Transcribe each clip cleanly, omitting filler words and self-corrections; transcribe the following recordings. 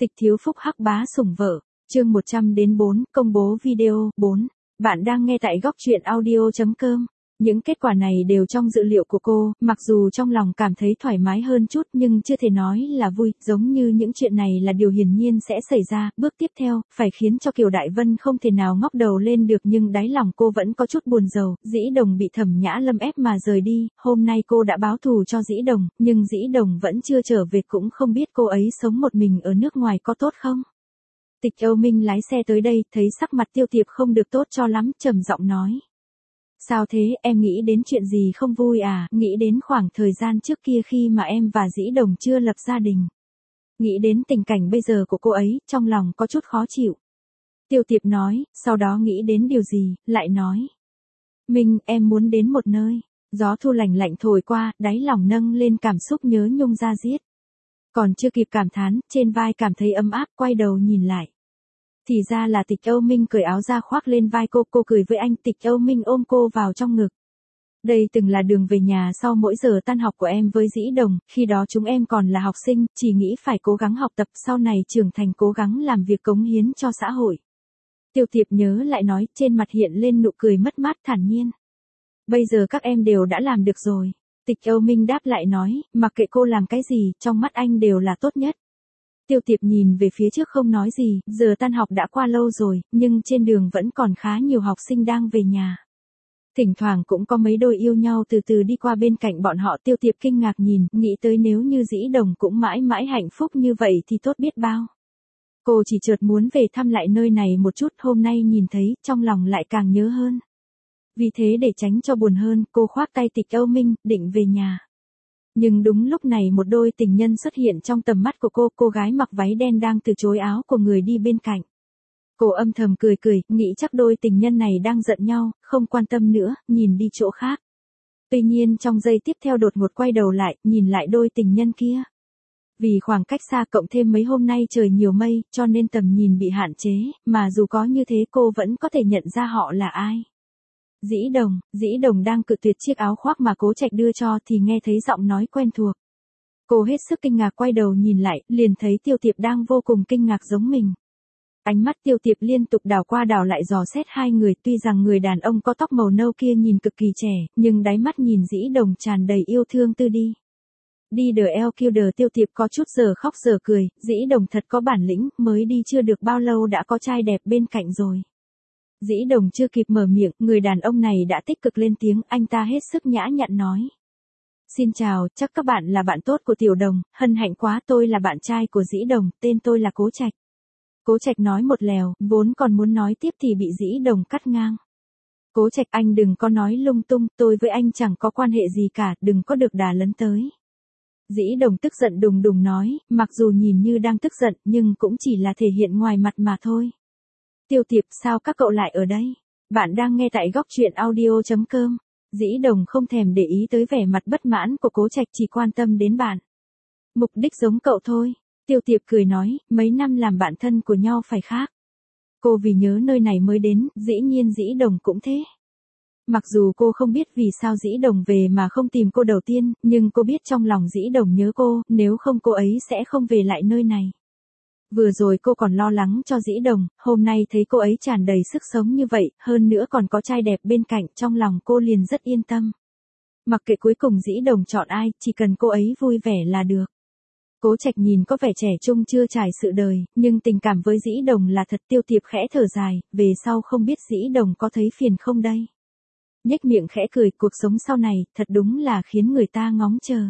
Tịch thiếu phúc hắc bá sủng vợ, chương 100-4, công bố video, 4. Bạn đang nghe tại góc truyện audio.com. Những kết quả này đều trong dự liệu của cô, mặc dù trong lòng cảm thấy thoải mái hơn chút nhưng chưa thể nói là vui, giống như những chuyện này là điều hiển nhiên sẽ xảy ra. Bước tiếp theo, phải khiến cho Kiều Đại Vân không thể nào ngóc đầu lên được, nhưng đáy lòng cô vẫn có chút buồn rầu. Dĩ Đồng bị Thẩm Nhã Lâm ép mà rời đi, hôm nay cô đã báo thù cho Dĩ Đồng, nhưng Dĩ Đồng vẫn chưa trở về, cũng không biết cô ấy sống một mình ở nước ngoài có tốt không. Tịch Âu Minh lái xe tới đây, thấy sắc mặt Tiêu Tiệp không được tốt cho lắm, trầm giọng nói. Sao thế, em nghĩ đến chuyện gì không vui à? Nghĩ đến khoảng thời gian trước kia khi mà em và Dĩ Đồng chưa lập gia đình. Nghĩ đến tình cảnh bây giờ của cô ấy, trong lòng có chút khó chịu. Tiêu Tiệp nói, sau đó nghĩ đến điều gì, lại nói. Minh, em muốn đến một nơi. Gió thu lạnh lạnh thổi qua, đáy lòng nâng lên cảm xúc nhớ nhung da diết. Còn chưa kịp cảm thán, trên vai cảm thấy ấm áp, quay đầu nhìn lại. Thì ra là Tịch Âu Minh cởi áo ra khoác lên vai cô cười với anh. Tịch Âu Minh ôm cô vào trong ngực. Đây từng là đường về nhà sau mỗi giờ tan học của em với Dĩ Đồng, khi đó chúng em còn là học sinh, chỉ nghĩ phải cố gắng học tập, sau này trưởng thành cố gắng làm việc cống hiến cho xã hội. Tiêu Tiệp nhớ lại nói, trên mặt hiện lên nụ cười mất mát thản nhiên. Bây giờ các em đều đã làm được rồi. Tịch Âu Minh đáp lại nói, mặc kệ cô làm cái gì, trong mắt anh đều là tốt nhất. Tiêu Tiệp nhìn về phía trước không nói gì, giờ tan học đã qua lâu rồi, nhưng trên đường vẫn còn khá nhiều học sinh đang về nhà. Thỉnh thoảng cũng có mấy đôi yêu nhau từ từ đi qua bên cạnh bọn họ. Tiêu Tiệp kinh ngạc nhìn, nghĩ tới nếu như Dĩ Đồng cũng mãi mãi hạnh phúc như vậy thì tốt biết bao. Cô chỉ chợt muốn về thăm lại nơi này một chút, hôm nay nhìn thấy, trong lòng lại càng nhớ hơn. Vì thế để tránh cho buồn hơn, cô khoác tay Tịch Âu Minh, định về nhà. Nhưng đúng lúc này một đôi tình nhân xuất hiện trong tầm mắt của cô gái mặc váy đen đang từ chối áo của người đi bên cạnh. Cô âm thầm cười, nghĩ chắc đôi tình nhân này đang giận nhau, không quan tâm nữa, nhìn đi chỗ khác. Tuy nhiên trong giây tiếp theo đột ngột quay đầu lại, nhìn lại đôi tình nhân kia. Vì khoảng cách xa cộng thêm mấy hôm nay trời nhiều mây, cho nên tầm nhìn bị hạn chế, mà dù có như thế cô vẫn có thể nhận ra họ là ai. Dĩ Đồng đang cự tuyệt chiếc áo khoác mà Cố Trạch đưa cho thì nghe thấy giọng nói quen thuộc. Cô hết sức kinh ngạc quay đầu nhìn lại, liền thấy Tiêu Tiệp đang vô cùng kinh ngạc giống mình. Ánh mắt Tiêu Tiệp liên tục đảo qua đảo lại dò xét hai người, tuy rằng người đàn ông có tóc màu nâu kia nhìn cực kỳ trẻ, nhưng đáy mắt nhìn Dĩ Đồng tràn đầy yêu thương tư đi. Đi the killer. Tiêu Tiệp có chút giờ khóc giờ cười, Dĩ Đồng thật có bản lĩnh, mới đi chưa được bao lâu đã có trai đẹp bên cạnh rồi. Dĩ Đồng chưa kịp mở miệng, người đàn ông này đã tích cực lên tiếng, anh ta hết sức nhã nhặn nói. Xin chào, chắc các bạn là bạn tốt của Tiểu Đồng, hân hạnh quá, tôi là bạn trai của Dĩ Đồng, tên tôi là Cố Trạch. Cố Trạch nói một lèo, vốn còn muốn nói tiếp thì bị Dĩ Đồng cắt ngang. Cố Trạch, anh đừng có nói lung tung, tôi với anh chẳng có quan hệ gì cả, đừng có được đà lấn tới. Dĩ Đồng tức giận đùng đùng nói, mặc dù nhìn như đang tức giận nhưng cũng chỉ là thể hiện ngoài mặt mà thôi. Tiêu Tiệp, sao các cậu lại ở đây? Bạn đang nghe tại góc truyện audio.com. Dĩ Đồng không thèm để ý tới vẻ mặt bất mãn của Cố Trạch, chỉ quan tâm đến bạn. Mục đích giống cậu thôi. Tiêu Tiệp cười nói, mấy năm làm bạn thân của nhau phải khác. Cô vì nhớ nơi này mới đến, dĩ nhiên Dĩ Đồng cũng thế. Mặc dù cô không biết vì sao Dĩ Đồng về mà không tìm cô đầu tiên, nhưng cô biết trong lòng Dĩ Đồng nhớ cô, nếu không cô ấy sẽ không về lại nơi này. Vừa rồi cô còn lo lắng cho Dĩ Đồng, hôm nay thấy cô ấy tràn đầy sức sống như vậy, hơn nữa còn có trai đẹp bên cạnh, trong lòng cô liền rất yên tâm. Mặc kệ cuối cùng Dĩ Đồng chọn ai, chỉ cần cô ấy vui vẻ là được. Cố Trạch nhìn có vẻ trẻ trung chưa trải sự đời, nhưng tình cảm với Dĩ Đồng là thật. Tiêu Tiệp khẽ thở dài, về sau không biết Dĩ Đồng có thấy phiền không đây. Nhếch miệng khẽ cười, cuộc sống sau này, thật đúng là khiến người ta ngóng chờ.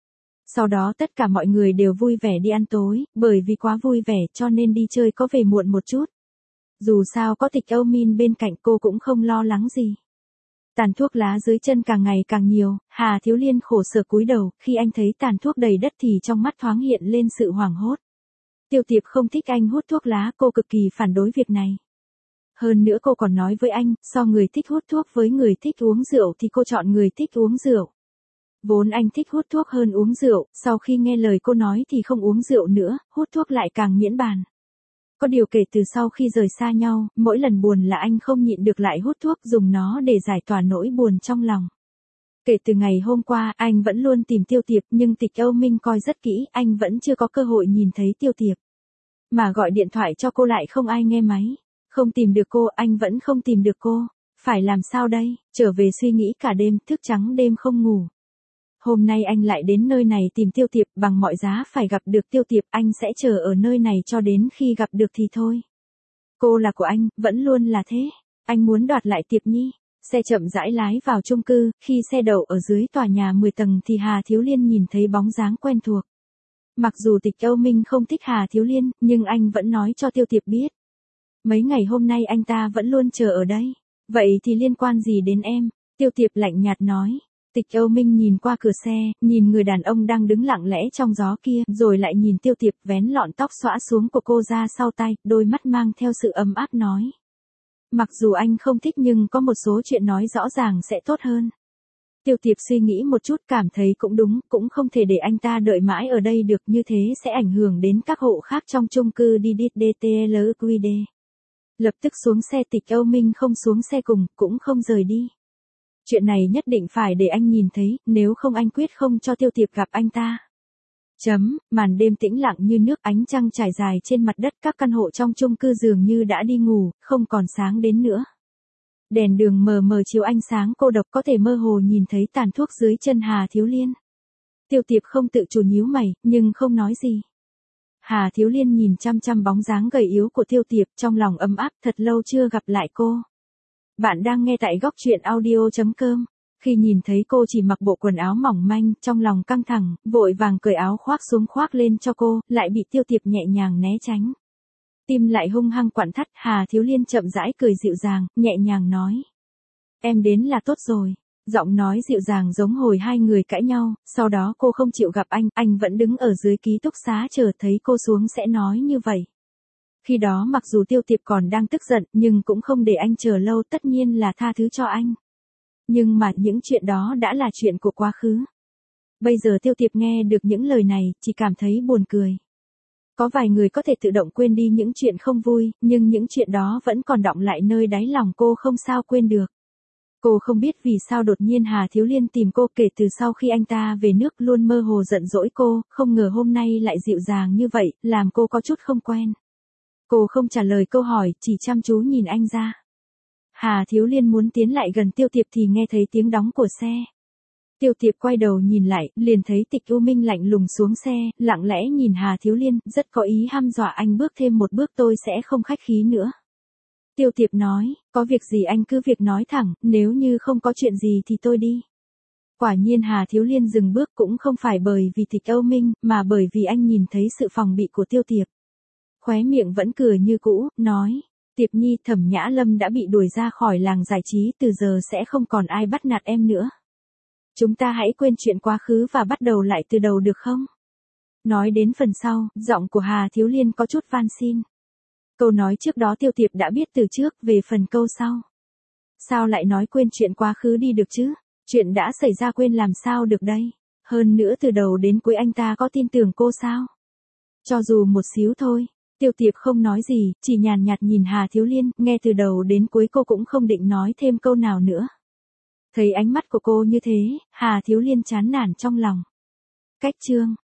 Sau đó tất cả mọi người đều vui vẻ đi ăn tối, bởi vì quá vui vẻ cho nên đi chơi có về muộn một chút. Dù sao có Tịch Âu Minh bên cạnh cô cũng không lo lắng gì. Tàn thuốc lá dưới chân càng ngày càng nhiều, Hà Thiếu Liên khổ sở cúi đầu, khi anh thấy tàn thuốc đầy đất thì trong mắt thoáng hiện lên sự hoảng hốt. Tiêu Tiệp không thích anh hút thuốc lá, cô cực kỳ phản đối việc này. Hơn nữa cô còn nói với anh, so người thích hút thuốc với người thích uống rượu thì cô chọn người thích uống rượu. Vốn anh thích hút thuốc hơn uống rượu, sau khi nghe lời cô nói thì không uống rượu nữa, hút thuốc lại càng miễn bàn. Có điều kể từ sau khi rời xa nhau, mỗi lần buồn là anh không nhịn được lại hút thuốc, dùng nó để giải tỏa nỗi buồn trong lòng. Kể từ ngày hôm qua, anh vẫn luôn tìm Tiêu Tiệp, nhưng Tịch Âu Minh coi rất kỹ, anh vẫn chưa có cơ hội nhìn thấy Tiêu Tiệp. Mà gọi điện thoại cho cô lại không ai nghe máy. Không tìm được cô, anh vẫn không tìm được cô. Phải làm sao đây? Trở về suy nghĩ cả đêm, thức trắng đêm không ngủ. Hôm nay anh lại đến nơi này tìm Tiêu Tiệp, bằng mọi giá phải gặp được Tiêu Tiệp, anh sẽ chờ ở nơi này cho đến khi gặp được thì thôi. Cô là của anh, vẫn luôn là thế. Anh muốn đoạt lại Tiệp Nhi. Xe chậm rãi lái vào chung cư, khi xe đậu ở dưới tòa nhà 10 tầng thì Hà Thiếu Liên nhìn thấy bóng dáng quen thuộc. Mặc dù Tịch Âu Minh không thích Hà Thiếu Liên, nhưng anh vẫn nói cho Tiêu Tiệp biết. Mấy ngày hôm nay anh ta vẫn luôn chờ ở đây. Vậy thì liên quan gì đến em? Tiêu Tiệp lạnh nhạt nói. Tịch Âu Minh nhìn qua cửa xe, nhìn người đàn ông đang đứng lặng lẽ trong gió kia, rồi lại nhìn Tiêu Tiệp vén lọn tóc xõa xuống của cô ra sau tay, đôi mắt mang theo sự ấm áp nói. Mặc dù anh không thích nhưng có một số chuyện nói rõ ràng sẽ tốt hơn. Tiêu Tiệp suy nghĩ một chút cảm thấy cũng đúng, cũng không thể để anh ta đợi mãi ở đây được, như thế sẽ ảnh hưởng đến các hộ khác trong chung cư DTLQD. Lập tức xuống xe. Tịch Âu Minh không xuống xe cùng, cũng không rời đi. Chuyện này nhất định phải để anh nhìn thấy, nếu không anh quyết không cho Tiêu Tiệp gặp anh ta. Màn đêm tĩnh lặng như nước, ánh trăng trải dài trên mặt đất, các căn hộ trong chung cư dường như đã đi ngủ, không còn sáng đến nữa. Đèn đường mờ mờ chiếu ánh sáng cô độc, có thể mơ hồ nhìn thấy tàn thuốc dưới chân Hà Thiếu Liên. Tiêu Tiệp không tự chủ nhíu mày, nhưng không nói gì. Hà Thiếu Liên nhìn chăm chăm bóng dáng gầy yếu của Tiêu Tiệp, trong lòng ấm áp, thật lâu chưa gặp lại cô. Bạn đang nghe tại góc truyện audio.com. Khi nhìn thấy cô chỉ mặc bộ quần áo mỏng manh, trong lòng căng thẳng, vội vàng cởi áo khoác xuống khoác lên cho cô, lại bị Tiêu Tiệp nhẹ nhàng né tránh. Tim lại hung hăng quặn thắt. Hà Thiếu Liên chậm rãi cười dịu dàng, nhẹ nhàng nói. Em đến là tốt rồi. Giọng nói dịu dàng giống hồi hai người cãi nhau, sau đó cô không chịu gặp anh vẫn đứng ở dưới ký túc xá chờ thấy cô xuống sẽ nói như vậy. Khi đó mặc dù Tiêu Tiệp còn đang tức giận, nhưng cũng không để anh chờ lâu, tất nhiên là tha thứ cho anh. Nhưng mà những chuyện đó đã là chuyện của quá khứ. Bây giờ Tiêu Tiệp nghe được những lời này, chỉ cảm thấy buồn cười. Có vài người có thể tự động quên đi những chuyện không vui, nhưng những chuyện đó vẫn còn đọng lại nơi đáy lòng cô, không sao quên được. Cô không biết vì sao đột nhiên Hà Thiếu Liên tìm cô, kể từ sau khi anh ta về nước luôn mơ hồ giận dỗi cô, không ngờ hôm nay lại dịu dàng như vậy, làm cô có chút không quen. Cô không trả lời câu hỏi, chỉ chăm chú nhìn anh ra. Hà Thiếu Liên muốn tiến lại gần Tiêu Tiệp thì nghe thấy tiếng đóng của xe. Tiêu Tiệp quay đầu nhìn lại, liền thấy Tịch Âu Minh lạnh lùng xuống xe, lặng lẽ nhìn Hà Thiếu Liên, rất có ý hăm dọa anh bước thêm một bước tôi sẽ không khách khí nữa. Tiêu Tiệp nói, có việc gì anh cứ việc nói thẳng, nếu như không có chuyện gì thì tôi đi. Quả nhiên Hà Thiếu Liên dừng bước cũng không phải bởi vì Tịch Âu Minh, mà bởi vì anh nhìn thấy sự phòng bị của Tiêu Tiệp. Khóe miệng vẫn cười như cũ, nói, Tiệp Nhi, Thẩm Nhã Lâm đã bị đuổi ra khỏi làng giải trí, từ giờ sẽ không còn ai bắt nạt em nữa. Chúng ta hãy quên chuyện quá khứ và bắt đầu lại từ đầu được không? Nói đến phần sau, giọng của Hà Thiếu Liên có chút van xin. Câu nói trước đó Tiêu Tiệp đã biết từ trước, về phần câu sau. Sao lại nói quên chuyện quá khứ đi được chứ? Chuyện đã xảy ra quên làm sao được đây? Hơn nữa từ đầu đến cuối anh ta có tin tưởng cô sao? Cho dù một xíu thôi. Tiêu Tiệp không nói gì, chỉ nhàn nhạt nhìn Hà Thiếu Liên, nghe từ đầu đến cuối cô cũng không định nói thêm câu nào nữa. Thấy ánh mắt của cô như thế, Hà Thiếu Liên chán nản trong lòng. Cách chương